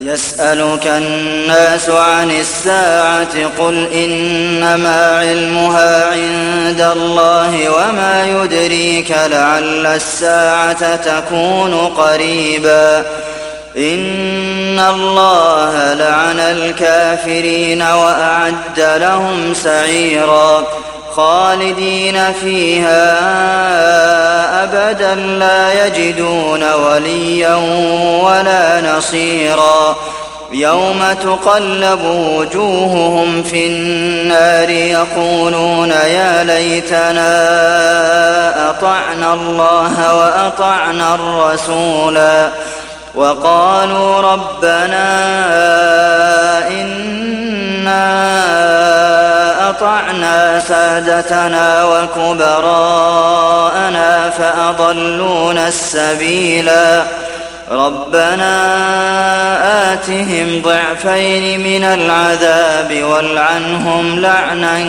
يسألك الناس عن الساعة قل إنما علمها عند الله وما يدريك لعل الساعة تكون قريبا إن الله لعن الكافرين وأعد لهم سعيرا خالدين فيها أبدا لا يجدون وليا ولا نصيرا يوم تقلب وجوههم في النار يقولون يا ليتنا أطعنا الله وأطعنا الرسولا وقالوا ربنا إنا أطعنا سادتنا وكبراءنا فأضلونا السبيلا ربنا آتهم ضعفين من العذاب والعنهم لعنا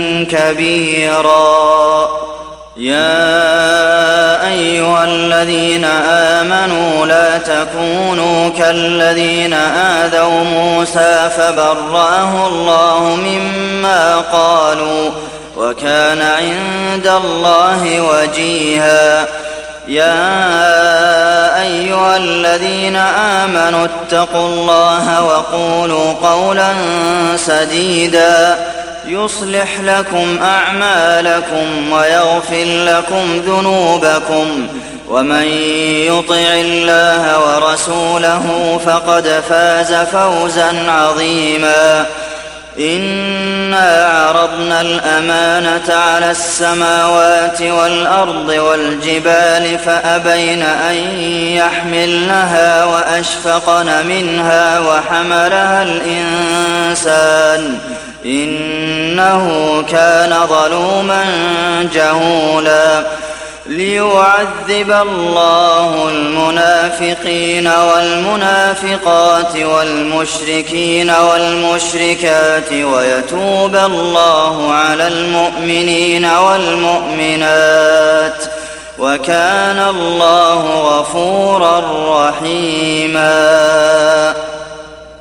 كبيرا يا أيها الذين آمنوا لا تكونوا كالذين آذوا موسى فبرأه الله مما قالوا وكان عند الله وجيها يا أيها الذين آمنوا اتقوا الله وقولوا قولا سديدا يصلح لكم أعمالكم ويغفر لكم ذنوبكم ومن يطع الله ورسوله فقد فاز فوزا عظيما إنا عرضنا الأمانة على السماوات والأرض والجبال فأبين أن يحملنها وأشفقن منها وحملها الإنسان إنه كان ظلوما جهولا ليعذب الله المنافقين والمنافقات والمشركين والمشركات ويتوب الله على المؤمنين والمؤمنات وكان الله غفورا رحيما